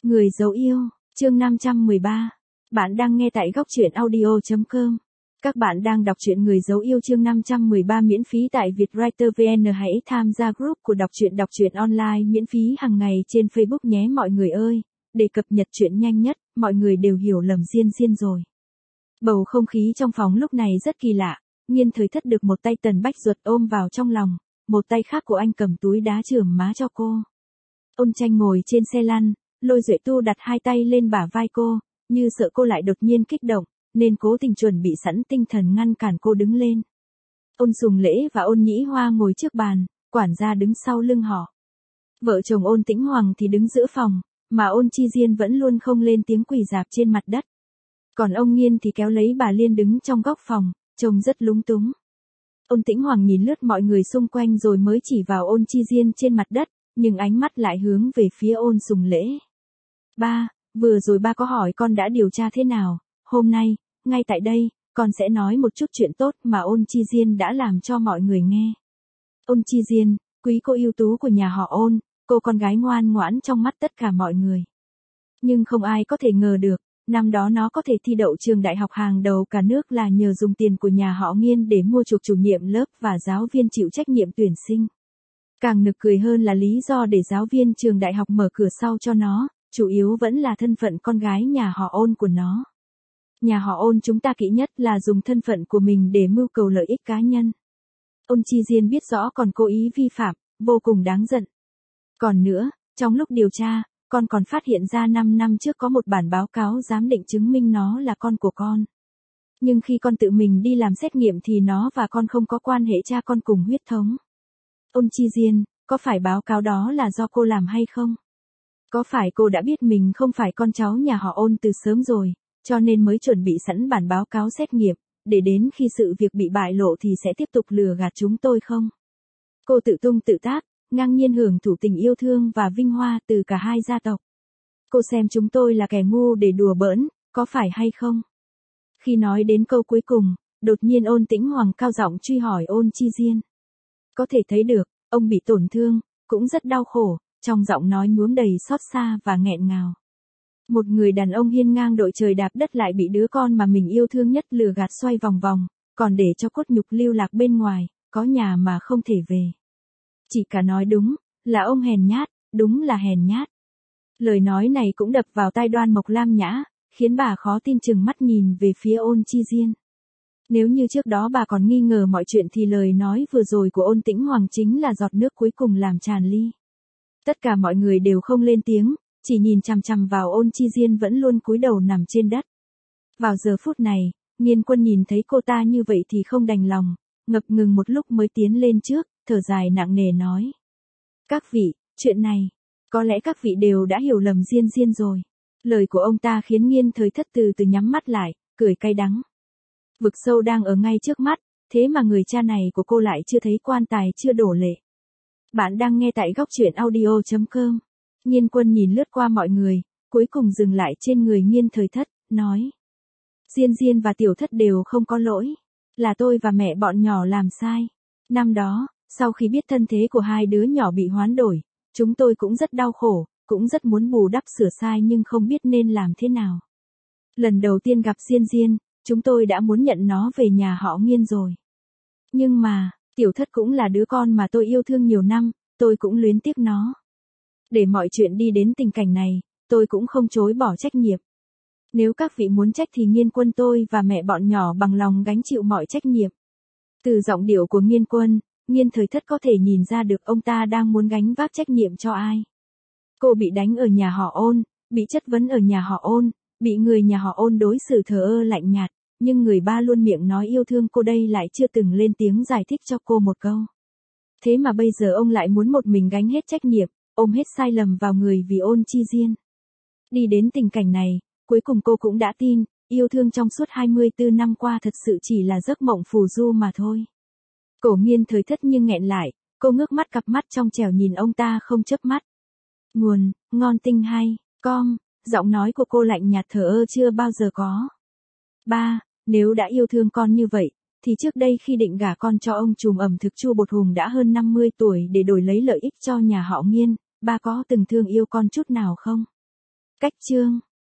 Người dấu yêu, chương 513. Bạn đang nghe tại góc truyện audio.com. Các bạn đang đọc truyện Người dấu yêu chương 513 miễn phí tại Vietwriter VN. Hãy tham gia group của đọc truyện online miễn phí hàng ngày trên Facebook nhé mọi người ơi. Để cập nhật chuyện nhanh nhất, mọi người đều hiểu lầm Diên rồi. Bầu không khí trong phòng lúc này rất kỳ lạ. Nhiên Thời Thất được một tay Tần Bách Duật ôm vào trong lòng, một tay khác của anh cầm túi đá chườm má cho cô. Ôn Tranh ngồi trên xe lăn, Lôi Duệ Tu đặt hai tay lên bả vai cô, như sợ cô lại đột nhiên kích động, nên cố tình chuẩn bị sẵn tinh thần ngăn cản cô đứng lên. Ôn Sùng Lễ và Ôn Nhĩ Hoa ngồi trước bàn, quản gia đứng sau lưng họ. Vợ chồng Ôn Tĩnh Hoàng thì đứng giữa phòng, mà Ôn Chi Diên vẫn luôn không lên tiếng quỳ rạp trên mặt đất. Còn ông Nghiên thì kéo lấy bà Liên đứng trong góc phòng, trông rất lúng túng. Ôn Tĩnh Hoàng nhìn lướt mọi người xung quanh rồi mới chỉ vào Ôn Chi Diên trên mặt đất, nhưng ánh mắt lại hướng về phía Ôn Sùng Lễ. Ba, vừa rồi ba có hỏi con đã điều tra thế nào, hôm nay, ngay tại đây, con sẽ nói một chút chuyện tốt mà Ôn Chi Diên đã làm cho mọi người nghe. Ôn Chi Diên, quý cô ưu tú của nhà họ Ôn, cô con gái ngoan ngoãn trong mắt tất cả mọi người. Nhưng không ai có thể ngờ được, năm đó nó có thể thi đậu trường đại học hàng đầu cả nước là nhờ dùng tiền của nhà họ Nghiên để mua chuộc chủ nhiệm lớp và giáo viên chịu trách nhiệm tuyển sinh. Càng nực cười hơn là lý do để giáo viên trường đại học mở cửa sau cho nó, chủ yếu vẫn là thân phận con gái nhà họ Ôn của nó. Nhà họ Ôn chúng ta kỹ nhất là dùng thân phận của mình để mưu cầu lợi ích cá nhân. Ôn Chi Diên biết rõ còn cố ý vi phạm, vô cùng đáng giận. Còn nữa, trong lúc điều tra, con còn phát hiện ra 5 năm trước có một bản báo cáo giám định chứng minh nó là con của con. Nhưng khi con tự mình đi làm xét nghiệm thì nó và con không có quan hệ cha con cùng huyết thống. Ôn Chi Diên, có phải báo cáo đó là do cô làm hay không? Có phải cô đã biết mình không phải con cháu nhà họ Ôn từ sớm rồi, cho nên mới chuẩn bị sẵn bản báo cáo xét nghiệm, để đến khi sự việc bị bại lộ thì sẽ tiếp tục lừa gạt chúng tôi không? Cô tự tung tự tác, ngang nhiên hưởng thụ tình yêu thương và vinh hoa từ cả hai gia tộc. Cô xem chúng tôi là kẻ ngu để đùa bỡn, có phải hay không? Khi nói đến câu cuối cùng, đột nhiên Ôn Tĩnh Hoàng cao giọng truy hỏi Ôn Chi Diên. Có thể thấy được, ông bị tổn thương, cũng rất đau khổ, trong giọng nói nhuốm đầy xót xa và nghẹn ngào. Một người đàn ông hiên ngang đội trời đạp đất lại bị đứa con mà mình yêu thương nhất lừa gạt xoay vòng vòng, còn để cho cốt nhục lưu lạc bên ngoài, có nhà mà không thể về. Chị cả nói đúng, là ông hèn nhát, đúng là hèn nhát. Lời nói này cũng đập vào tai Đoan Mộc Lam Nhã, khiến bà khó tin chừng mắt nhìn về phía Ôn Chi Diên. Nếu như trước đó bà còn nghi ngờ mọi chuyện thì lời nói vừa rồi của Ôn Tĩnh Hoàng chính là giọt nước cuối cùng làm tràn ly. Tất cả mọi người đều không lên tiếng, chỉ nhìn chằm chằm vào Ôn Chi Diên vẫn luôn cúi đầu nằm trên đất. Vào giờ phút này, Nghiên Quân nhìn thấy cô ta như vậy thì không đành lòng, ngập ngừng một lúc mới tiến lên trước, thở dài nặng nề nói. Các vị, chuyện này, có lẽ các vị đều đã hiểu lầm Diên rồi. Lời của ông ta khiến Nghiên Thời Thất từ từ nhắm mắt lại, cười cay đắng. Vực sâu đang ở ngay trước mắt, thế mà người cha này của cô lại chưa thấy quan tài chưa đổ lệ. Bạn đang nghe tại góc truyện audio.com. Nghiên Quân nhìn lướt qua mọi người, cuối cùng dừng lại trên người Nghiên Thời Thất, nói. Diên và Tiểu Thất đều không có lỗi. Là tôi và mẹ bọn nhỏ làm sai. Năm đó, sau khi biết thân thế của hai đứa nhỏ bị hoán đổi, chúng tôi cũng rất đau khổ, cũng rất muốn bù đắp sửa sai nhưng không biết nên làm thế nào. Lần đầu tiên gặp Diên, chúng tôi đã muốn nhận nó về nhà họ Nghiên rồi. Nhưng mà, Tiểu Thất cũng là đứa con mà tôi yêu thương nhiều năm, tôi cũng luyến tiếc nó. Để mọi chuyện đi đến tình cảnh này, tôi cũng không chối bỏ trách nhiệm. Nếu các vị muốn trách thì Nghiên Quân tôi và mẹ bọn nhỏ bằng lòng gánh chịu mọi trách nhiệm. Từ giọng điệu của Nghiên Quân, Nghiên Thời Thất có thể nhìn ra được ông ta đang muốn gánh vác trách nhiệm cho ai. Cô bị đánh ở nhà họ Ôn, bị chất vấn ở nhà họ Ôn, bị người nhà họ Ôn đối xử thờ ơ lạnh nhạt, nhưng người ba luôn miệng nói yêu thương cô đây lại chưa từng lên tiếng giải thích cho cô một câu. Thế mà bây giờ ông lại muốn một mình gánh hết trách nhiệm, ôm hết sai lầm vào người vì Ôn Chi Diên. Đi đến tình cảnh này, cuối cùng cô cũng đã tin, yêu thương trong suốt 24 năm qua thật sự chỉ là giấc mộng phù du mà thôi. Cổ Nghiên Thời Thất nhưng nghẹn lại, cô ngước mắt cặp mắt trong trẻo nhìn ông ta không chớp mắt. Nguồn, ngon tinh hay, giọng nói của cô lạnh nhạt thờ ơ chưa bao giờ có. Ba, nếu đã yêu thương con như vậy, thì trước đây khi định gả con cho ông trùm ẩm thực Chu Bột Hùng đã hơn 50 tuổi để đổi lấy lợi ích cho nhà họ Nghiên, ba có từng thương yêu con chút nào không? Cách chương